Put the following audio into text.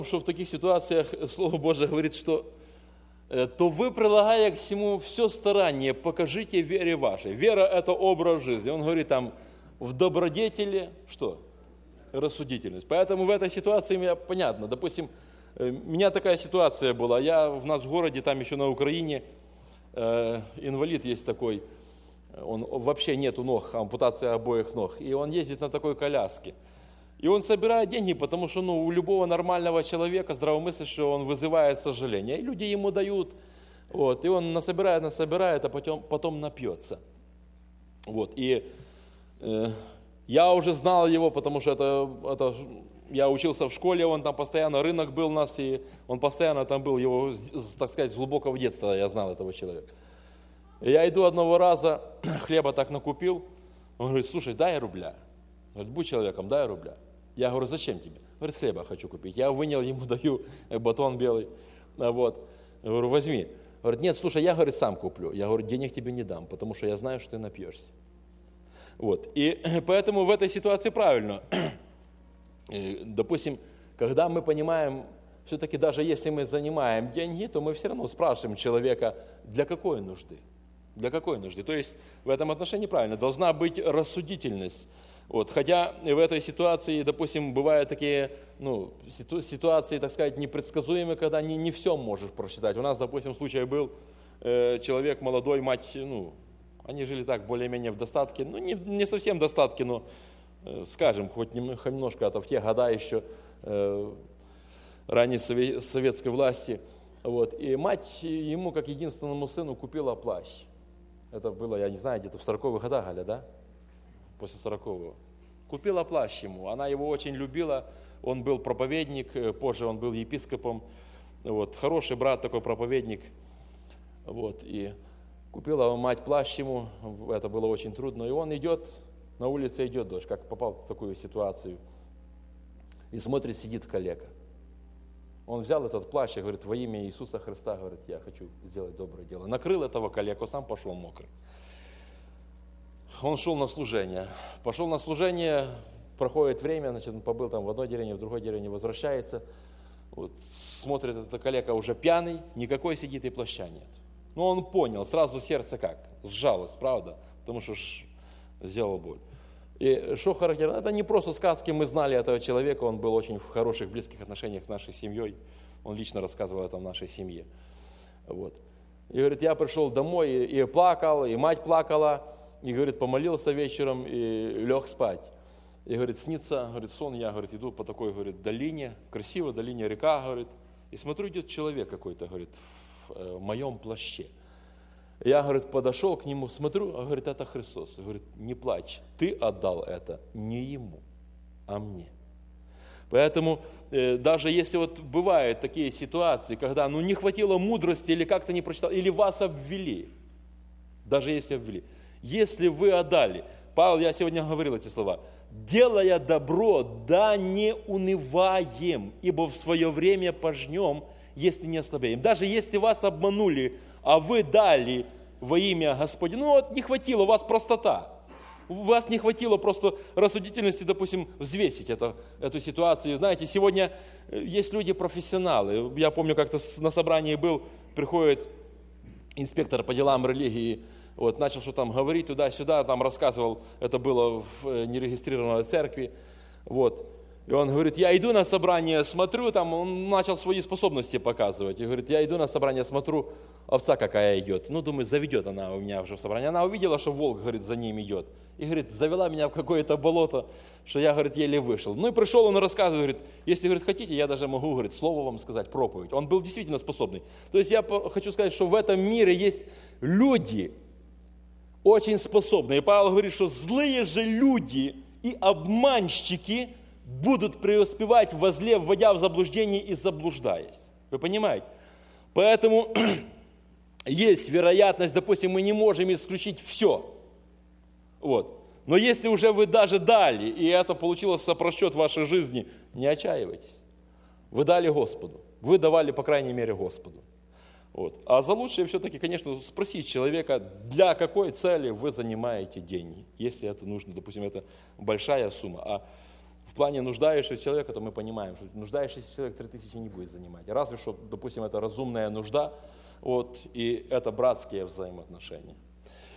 Что в таких ситуациях Слово Божие говорит, что то вы, прилагая к всему все старание, покажите вере вашей. Вера – это образ жизни. Он говорит там в добродетели, что? Рассудительность. Поэтому в этой ситуации мне понятно. Допустим, у меня такая ситуация была. У нас в городе, там еще на Украине, инвалид есть такой, он вообще нету ног, ампутация обоих ног. И он ездит на такой коляске. И он собирает деньги, потому что у любого нормального человека здравомыслящего он вызывает сожаление. И люди ему дают, и он насобирает, а потом напьется. И я уже знал его, потому что я учился в школе, он там постоянно, рынок был у нас, и он постоянно там был, его, так сказать, с глубокого детства я знал этого человека. И я иду одного раза, хлеба так накупил, он говорит: слушай, дай рубля. Говорит: будь человеком, дай рубля. Я говорю: зачем тебе? Говорит: хлеба хочу купить. Я вынял, ему даю батон белый. Я говорю: возьми. Говорит: нет, слушай, я, говорит, сам куплю. Я говорю: денег тебе не дам, потому что я знаю, что ты напьешься. И поэтому в этой ситуации правильно. Допустим, когда мы понимаем, все-таки даже если мы занимаем деньги, то мы все равно спрашиваем человека, для какой нужды? Для какой нужды? То есть в этом отношении правильно. Должна быть рассудительность. Хотя в этой ситуации, допустим, бывают такие ситуации, так сказать, непредсказуемые, когда не все можешь просчитать. У нас, допустим, случай был, человек молодой, мать, они жили так более-менее в достатке, не совсем в достатке, но, скажем, хоть немножко, это в те года еще ранней советской власти. И мать ему, как единственному сыну, купила плащ. Это было, я не знаю, где-то в 40-х годах, Галя, да? После 40-го. Купила плащ ему. Она его очень любила. Он был проповедник, позже он был епископом. Хороший брат такой, проповедник. И купила мать плащ ему. Это было очень трудно. И он идет, на улице идет дождь, как попал в такую ситуацию. И смотрит, сидит калека. Он взял этот плащ и говорит: во имя Иисуса Христа, говорит, я хочу сделать доброе дело. Накрыл этого калеку, сам пошел мокрый. Он шел на служение. Пошел на служение, проходит время, он побыл там в одной деревне, в другой деревне, возвращается. Смотрит, этот калека уже пьяный, никакой сидит и плаща нет. Он понял, сразу сердце как? Сжалось, правда? Потому что сделал боль. И что характерно? Это не просто сказки, мы знали этого человека, он был очень в хороших, близких отношениях с нашей семьей. Он лично рассказывал это в нашей семье. И говорит: я пришел домой и плакал, и мать плакала. И, говорит, помолился вечером и лег спать. И, говорит, снится, говорит, сон, я, говорит, иду по такой, говорит, долине, красивой долине, река, говорит, и смотрю, идет человек какой-то, говорит, в моем плаще. Я, говорит, подошел к нему, смотрю, говорит, это Христос. Говорит: не плачь, ты отдал это не ему, а мне. Поэтому даже если бывают такие ситуации, когда не хватило мудрости или как-то не прочитал, или вас обвели, даже если обвели, если вы отдали, Павел, я сегодня говорил эти слова, делая добро, да не унываем, ибо в свое время пожнем, если не ослабеем. Даже если вас обманули, а вы дали во имя Господне, не хватило, у вас простота. У вас не хватило просто рассудительности, допустим, взвесить эту ситуацию. Знаете, сегодня есть люди-профессионалы. Я помню, как-то на собрании был, приходит инспектор по делам религии, начал что там говорить туда-сюда, там рассказывал, это было в нерегистрированной церкви, И он говорит: я иду на собрание, смотрю, там он начал свои способности показывать. И говорит: я иду на собрание, смотрю, овца какая идет. Думаю, заведет она у меня уже в собрание. Она увидела, что волк, говорит, за ним идет. И, говорит, завела меня в какое-то болото, что я, говорит, еле вышел. И пришел он и рассказывает, говорит: если, говорит, хотите, я даже могу, говорит, слово вам сказать, проповедь. Он был действительно способный. То есть я хочу сказать, что в этом мире есть люди очень способные. И Павел говорит, что злые же люди и обманщики будут преуспевать во зле, вводя в заблуждение и заблуждаясь. Вы понимаете? Поэтому есть вероятность, допустим, мы не можем исключить все. Но если уже вы даже дали, и это получилось сопросчет в вашей жизни, не отчаивайтесь. Вы дали Господу. Вы давали, по крайней мере, Господу. А за лучшее все-таки, конечно, спросить человека, для какой цели вы занимаете деньги. Если это нужно, допустим, это большая сумма. А в плане нуждающегося человека, то мы понимаем, что нуждающийся человек 3000 не будет занимать. Разве что, допустим, это разумная нужда, вот, и это братские взаимоотношения.